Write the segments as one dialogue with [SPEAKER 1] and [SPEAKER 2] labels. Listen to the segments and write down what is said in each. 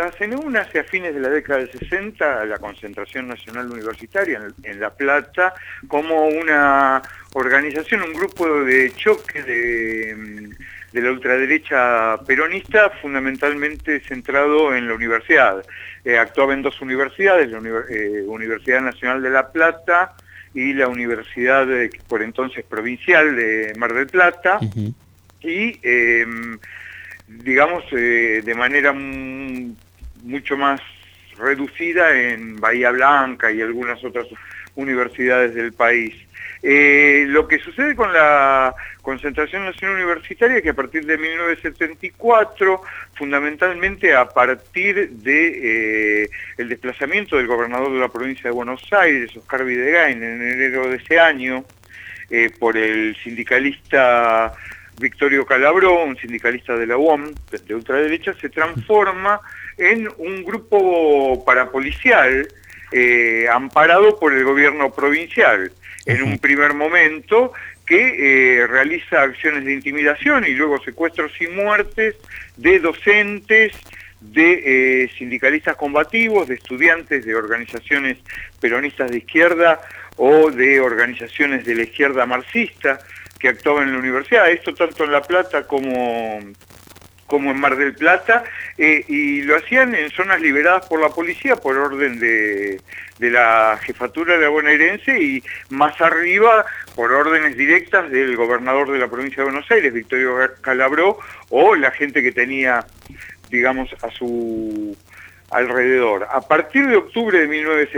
[SPEAKER 1] La CNU nace a fines de la década del 60, la Concentración Nacional Universitaria en La Plata, como una organización, un grupo de choque de la ultraderecha peronista, fundamentalmente centrado en la universidad. Actuaba en dos universidades, la Universidad Nacional de La Plata y la Universidad, por entonces provincial, de Mar del Plata, y digamos, de manera mucho más reducida en Bahía Blanca y algunas otras universidades del país. Lo que sucede con la Concentración Nacional Universitaria es que a partir de 1974, fundamentalmente a partir de el desplazamiento del gobernador de la provincia de Buenos Aires, Oscar Videgain, en enero de ese año, por el sindicalista Victorio Calabró, un sindicalista de la UOM, de ultraderecha, se transforma en un grupo parapolicial amparado por el gobierno provincial, en un primer momento que realiza acciones de intimidación y luego secuestros y muertes de docentes, de sindicalistas combativos, de estudiantes de organizaciones peronistas de izquierda o de organizaciones de la izquierda marxista que actuaban en la universidad, esto tanto en La Plata como en Mar del Plata, y lo hacían en zonas liberadas por la policía por orden de la jefatura de la bonaerense y más arriba por órdenes directas del gobernador de la provincia de Buenos Aires, Victorio Calabró, o la gente que tenía, digamos, a su alrededor. A partir de octubre de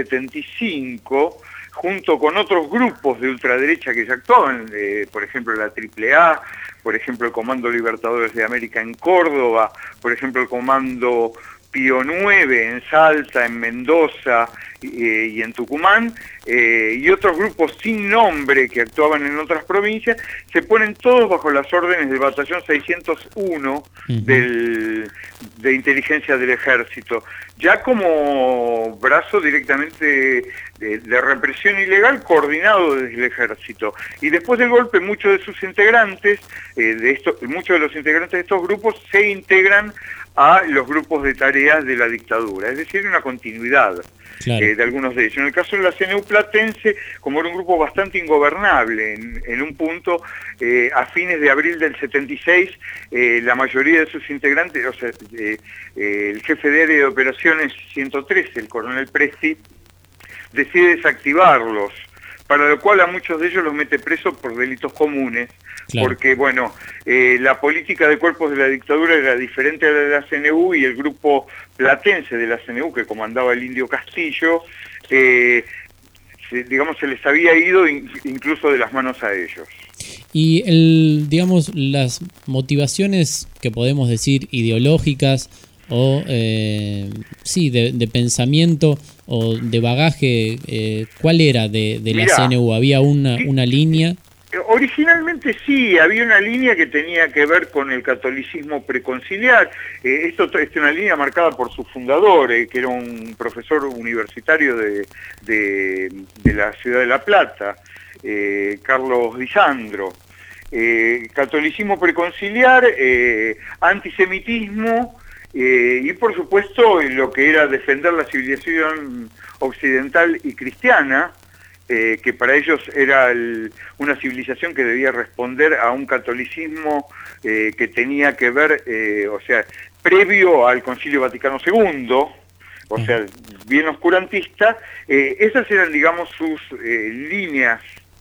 [SPEAKER 1] 1975, junto con otros grupos de ultraderecha que ya actuaban, por ejemplo la AAA, por ejemplo el Comando Libertadores de América en Córdoba, por ejemplo el Comando Pío 9 en Salta, en Mendoza y en Tucumán, y otros grupos sin nombre que actuaban en otras provincias, se ponen todos bajo las órdenes del Batallón 601 de inteligencia del Ejército, ya como brazo directamente de represión ilegal coordinado desde el Ejército. Y después del golpe, muchos de sus integrantes, muchos de los integrantes de estos grupos se integran a los grupos de tareas de la dictadura, es decir, una continuidad. Claro. De algunos de ellos. En el caso de la CNU platense, como era un grupo bastante ingobernable, en un punto, a fines de abril del 76, la mayoría de sus integrantes, o sea, el jefe de área de operaciones 113, el coronel Presti, decide desactivarlos, para lo cual a muchos de ellos los mete presos por delitos comunes, claro. Porque, bueno, la política de cuerpos de la dictadura era diferente a la de la CNU y el grupo platense de la CNU, que comandaba el Indio Castillo, digamos, se les había ido incluso de las manos a ellos.
[SPEAKER 2] Y, digamos, las motivaciones que podemos decir ideológicas o, sí, de pensamiento o de bagaje, ¿cuál era de la CNU? ¿Había una línea?
[SPEAKER 1] Originalmente sí, había una línea que tenía que ver con el catolicismo preconciliar. Esto es una línea marcada por su fundador, que era un profesor universitario de la ciudad de La Plata, Carlos Di Sandro. Catolicismo preconciliar, antisemitismo y por supuesto lo que era defender la civilización occidental y cristiana, que para ellos era una civilización que debía responder a un catolicismo que tenía que ver, o sea, previo al Concilio Vaticano II, o sea, bien oscurantista. Esas eran, digamos, sus líneas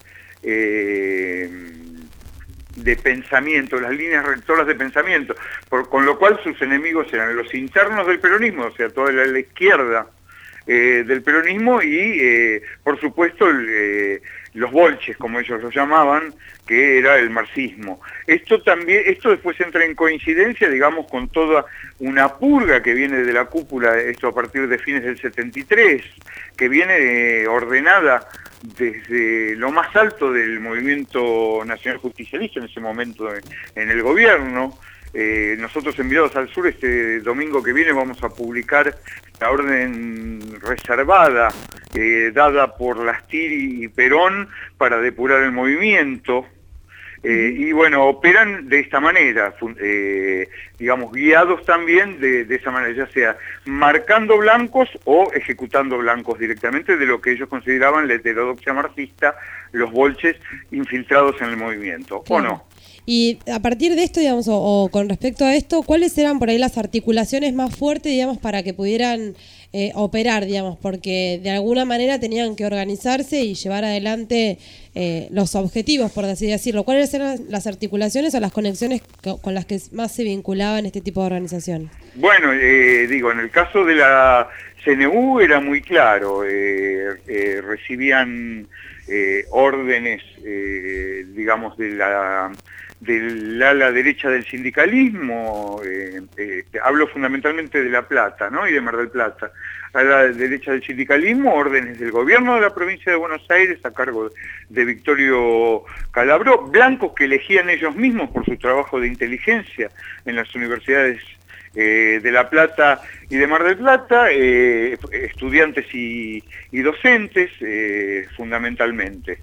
[SPEAKER 1] de pensamiento, las líneas rectoras de pensamiento, con lo cual sus enemigos eran los internos del peronismo, o sea, toda la izquierda del peronismo y, por supuesto, los bolches, como ellos lo llamaban, que era el marxismo. Esto después entra en coincidencia, digamos, con toda una purga que viene de la cúpula, esto a partir de fines del 73, que viene ordenada desde lo más alto del movimiento nacional justicialista en ese momento en el gobierno. Nosotros en Mirados al Sur este domingo que viene vamos a publicar la orden reservada dada por Lastiri y Perón para depurar el movimiento. Y bueno, operan de esta manera, digamos, guiados también de esa manera, ya sea marcando blancos o ejecutando blancos directamente de lo que ellos consideraban la heterodoxia marxista, los bolches infiltrados en el movimiento,
[SPEAKER 3] claro.
[SPEAKER 1] ¿O no?
[SPEAKER 3] Y a partir de esto, digamos, o con respecto a esto, ¿cuáles eran por ahí las articulaciones más fuertes, digamos, para que pudieran operar, digamos? Porque de alguna manera tenían que organizarse y llevar adelante los objetivos, por así decirlo. ¿Cuáles eran las articulaciones o las conexiones con las que más se vinculaban este tipo de organización?
[SPEAKER 1] Bueno, digo, en el caso de la CNU era muy claro, recibían órdenes, digamos, del ala derecha del sindicalismo, hablo fundamentalmente de La Plata, ¿no? Y de Mar del Plata. A la derecha del sindicalismo, órdenes del gobierno de la provincia de Buenos Aires a cargo de Victorio Calabró, blancos que elegían ellos mismos por su trabajo de inteligencia en las universidades de La Plata y de Mar del Plata, estudiantes y docentes, fundamentalmente.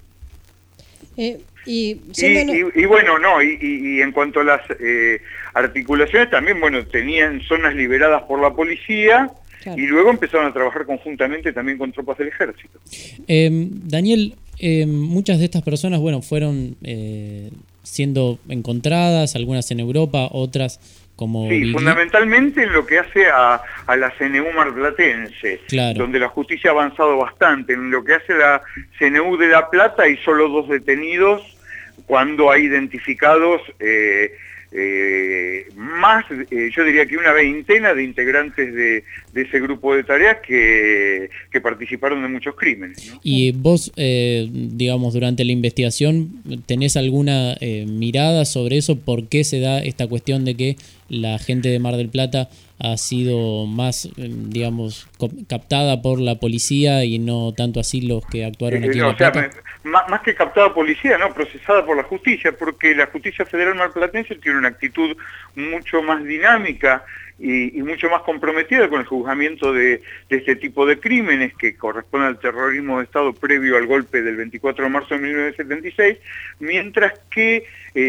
[SPEAKER 1] Y bueno, no, y en cuanto a las articulaciones también, bueno, tenían zonas liberadas por la policía, claro. Y luego empezaron a trabajar conjuntamente también con tropas del ejército.
[SPEAKER 2] Daniel, muchas de estas personas, bueno, fueron siendo encontradas, algunas en Europa, otras como...
[SPEAKER 1] Sí, fundamentalmente en lo que hace a la CNU marplatense, claro. Donde la justicia ha avanzado bastante. En lo que hace la CNU de La Plata hay solo 2 detenidos, cuando hay identificados más, yo diría que una veintena de integrantes de ese grupo de tareas que participaron de muchos crímenes, ¿no?
[SPEAKER 2] Y vos, digamos, durante la investigación, ¿tenés alguna mirada sobre eso? ¿Por qué se da esta cuestión de que la gente de Mar del Plata ha sido más, digamos, captada por la policía y no tanto así los que actuaron aquí en La Plata?
[SPEAKER 1] Más que captada policía, no, procesada por la justicia, porque la justicia federal marplatense tiene una actitud mucho más dinámica y mucho más comprometida con el juzgamiento de este tipo de crímenes que corresponden al terrorismo de Estado previo al golpe del 24 de marzo de 1976, mientras que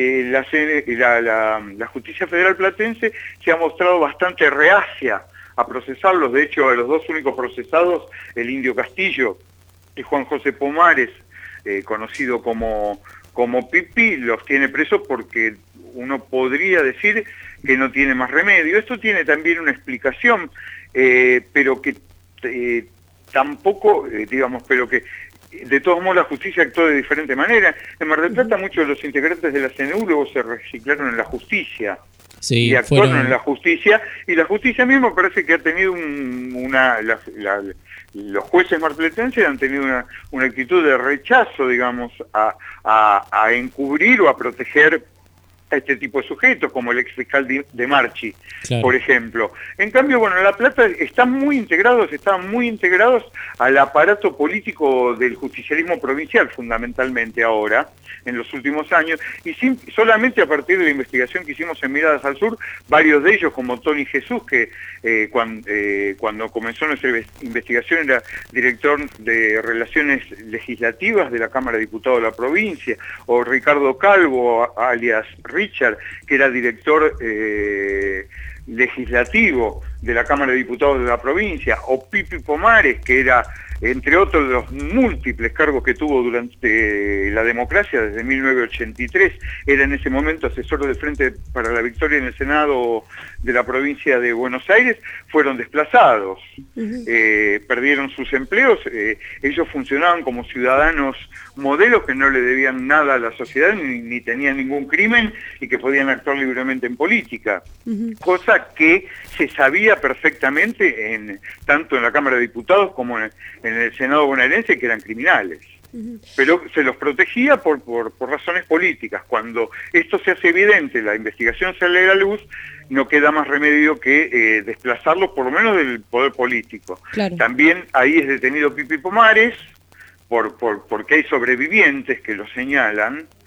[SPEAKER 1] la justicia federal platense se ha mostrado bastante reacia a procesarlos. De hecho, a los 2 únicos procesados, el Indio Castillo y Juan José Pomares, conocido como Pipi, los tiene presos porque uno podría decir que no tiene más remedio. Esto tiene también una explicación, pero que tampoco, digamos, pero que de todos modos la justicia actuó de diferente manera. En Mar del Plata muchos de los integrantes de la CNU luego se reciclaron en la justicia. Sí, y actuaron en la justicia, y la justicia misma parece que ha tenido los jueces marplatenses han tenido una actitud de rechazo, digamos, a encubrir o a proteger a este tipo de sujetos, como el ex fiscal de Marchi, claro. Por ejemplo. En cambio, bueno, La Plata estaban muy integrados al aparato político del justicialismo provincial, fundamentalmente ahora, en los últimos años, y solamente a partir de la investigación que hicimos en Miradas al Sur, varios de ellos, como Tony Jesús, que cuando comenzó nuestra investigación era director de Relaciones Legislativas de la Cámara de Diputados de la provincia, o Ricardo Calvo, alias Richard, que era director legislativo de la Cámara de Diputados de la provincia, o Pipi Pomares, que era, entre otros, de los múltiples cargos que tuvo durante la democracia desde 1983, era en ese momento asesor del Frente para la Victoria en el Senado de la provincia de Buenos Aires, fueron desplazados, perdieron sus empleos, ellos funcionaban como ciudadanos modelos que no le debían nada a la sociedad ni tenían ningún crimen y que podían actuar libremente en política, cosa que se sabía perfectamente tanto en la Cámara de Diputados como en el Senado bonaerense, que eran criminales. Pero se los protegía por razones políticas. Cuando esto se hace evidente, la investigación sale a la luz, no queda más remedio que desplazarlos por lo menos del poder político. Claro. También ahí es detenido Pipi Pomares, porque hay sobrevivientes que lo señalan,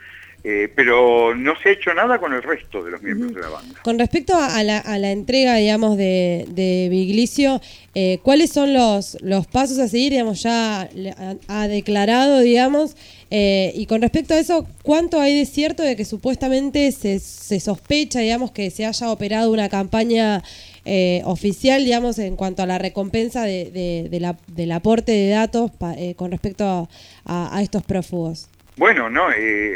[SPEAKER 1] pero no se ha hecho nada con el resto de los miembros de la banda.
[SPEAKER 3] Con respecto a la entrega, digamos, de Viglicio, ¿cuáles son los pasos a seguir? Digamos, ya ha declarado, digamos, y con respecto a eso, ¿cuánto hay de cierto de que supuestamente se sospecha, digamos, que se haya operado una campaña oficial, digamos, en cuanto a la recompensa del aporte de datos con respecto a estos prófugos?
[SPEAKER 1] Bueno, no,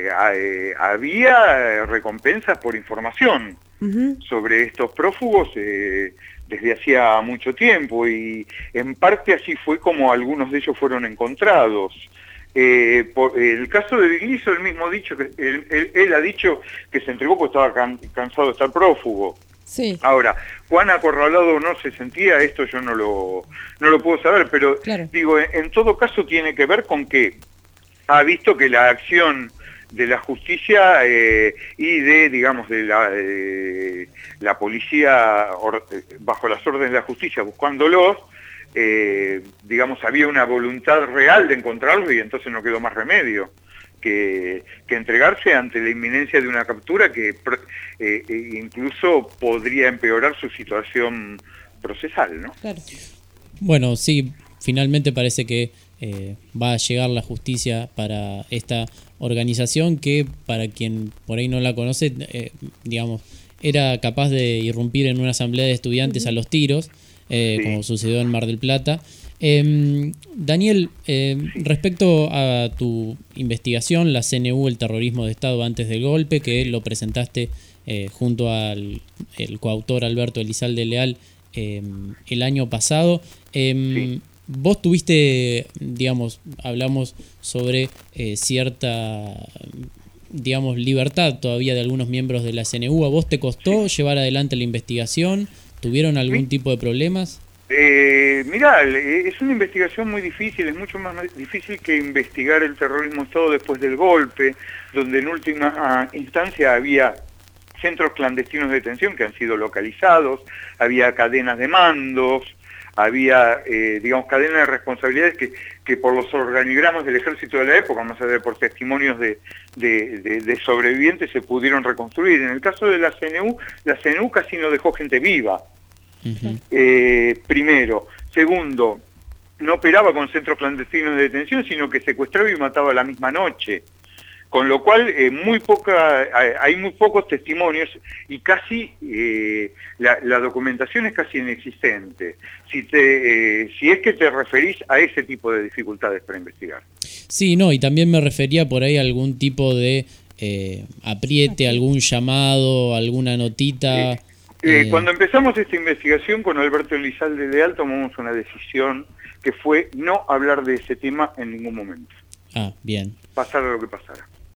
[SPEAKER 1] había recompensas por información sobre estos prófugos desde hacía mucho tiempo, y en parte así fue como algunos de ellos fueron encontrados. Por el caso de Viglicio, él mismo ha dicho que él ha dicho que se entregó porque estaba cansado de estar prófugo.
[SPEAKER 3] Sí.
[SPEAKER 1] Ahora, cuán acorralado o no se sentía, esto yo no lo puedo saber, pero
[SPEAKER 3] claro,
[SPEAKER 1] digo, en todo caso tiene que ver con que ha visto que la acción de la justicia y digamos, de la policía bajo las órdenes de la justicia buscándolos, digamos, había una voluntad real de encontrarlos, y entonces no quedó más remedio que entregarse ante la inminencia de una captura que incluso podría empeorar su situación procesal, ¿no?
[SPEAKER 3] Claro.
[SPEAKER 2] Bueno, sí, finalmente parece que va a llegar la justicia para esta organización que, para quien por ahí no la conoce, digamos, era capaz de irrumpir en una asamblea de estudiantes a los tiros, sí, como sucedió en Mar del Plata. Daniel, sí, respecto a tu investigación, la CNU, el terrorismo de Estado antes del golpe, que lo presentaste junto al el coautor Alberto Elizalde Leal el año pasado, sí, vos tuviste, digamos, hablamos sobre cierta, digamos, libertad todavía de algunos miembros de la CNU. ¿A vos te costó llevar adelante la investigación? ¿Tuvieron algún tipo de problemas?
[SPEAKER 1] Mirá, es una investigación muy difícil, es mucho más difícil que investigar el terrorismo de Estado después del golpe, donde en última instancia había centros clandestinos de detención que han sido localizados, había cadenas de mandos, había, digamos, cadenas de responsabilidades que por los organigramas del ejército de la época, más allá de por testimonios de sobrevivientes, se pudieron reconstruir. En el caso de la CNU casi no dejó gente viva. Primero. Segundo, no operaba con centros clandestinos de detención, sino que secuestraba y mataba la misma noche. Con lo cual hay muy pocos testimonios y casi la documentación es casi inexistente, si es que te referís a ese tipo de dificultades para investigar.
[SPEAKER 2] Sí, no, y también me refería por ahí a algún tipo de apriete, algún llamado, alguna notita.
[SPEAKER 1] Cuando empezamos esta investigación con Alberto Elizalde Leal tomamos una decisión que fue no hablar de ese tema en ningún momento.
[SPEAKER 2] Ah, bien.
[SPEAKER 1] Pasara lo que pasara.